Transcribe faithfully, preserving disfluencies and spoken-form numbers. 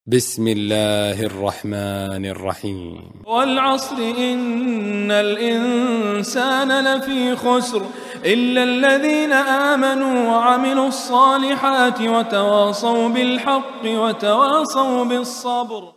بسم الله الرحمن الرحيم والعصر إن الإنسان لفي خسر إلا الذين آمنوا وعملوا الصالحات وتواصوا بالحق وتواصوا بالصبر.